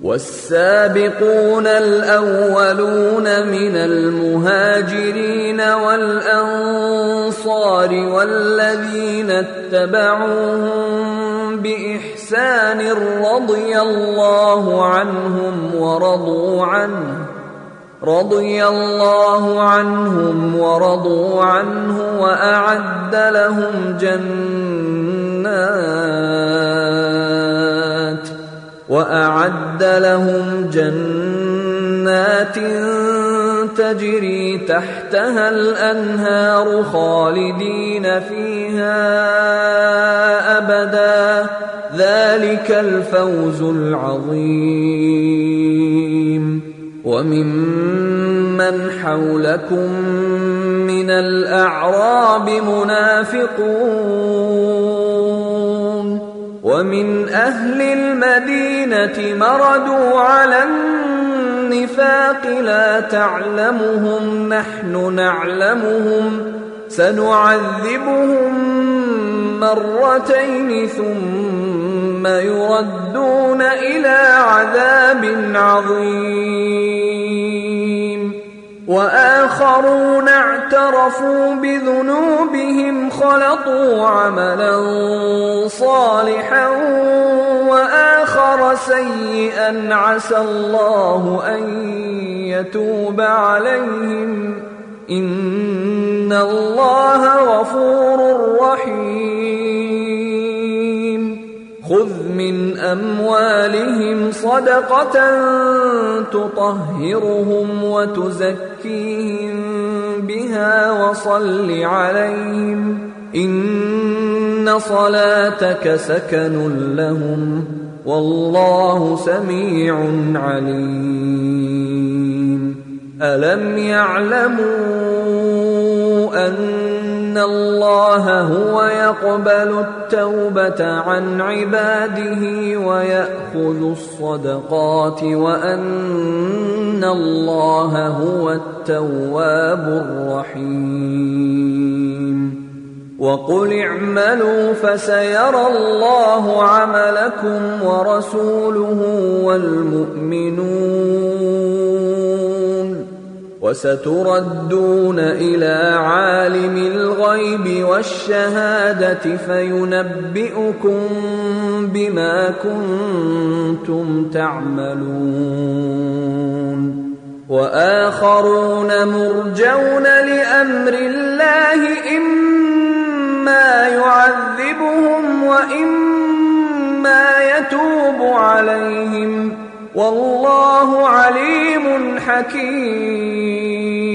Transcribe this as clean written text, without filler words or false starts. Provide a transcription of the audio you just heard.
والسابقون الأولون من المهاجرين والأنصار والذين اتبعوهم بإحسان رضي الله عنهم ورضوا عنه وأعد لهم جنات تجري تحتها الأنهار خالدين فيها أبدا ذلك الفوز العظيم. وممن حولكم من الأعراب منافقون ومن أهل المدينة مردوا على النفاق لا تعلمهم نحن نعلمهم سنعذبهم مرتين ثم يردون إلى عذاب عظيم. وآخرون اعترفوا بذنوبهم خلطوا عملا صالحا وآخر سيئا عسى الله أن يتوب عليهم إن الله غفور رحيم. خذ من أموالهم صدقة تطهرهم وتزكيهم بها وصل عليهم إن صلاتك سكن لهم والله سميع عليم. ألم يعلموا أن الله هو يقبل التوبة عن عباده ويأخذ الصدقات وأن الله هو التواب الرحيم. وقل اعملوا فسيرى الله عملكم ورسوله والمؤمنون وستردون إلى عالم الغيب والشهادة فينبئكم بما كنتم تعملون. وآخرون مرجون لأمر الله إما يعذبهم وإما يتوب عليهم والله عليم حكيم.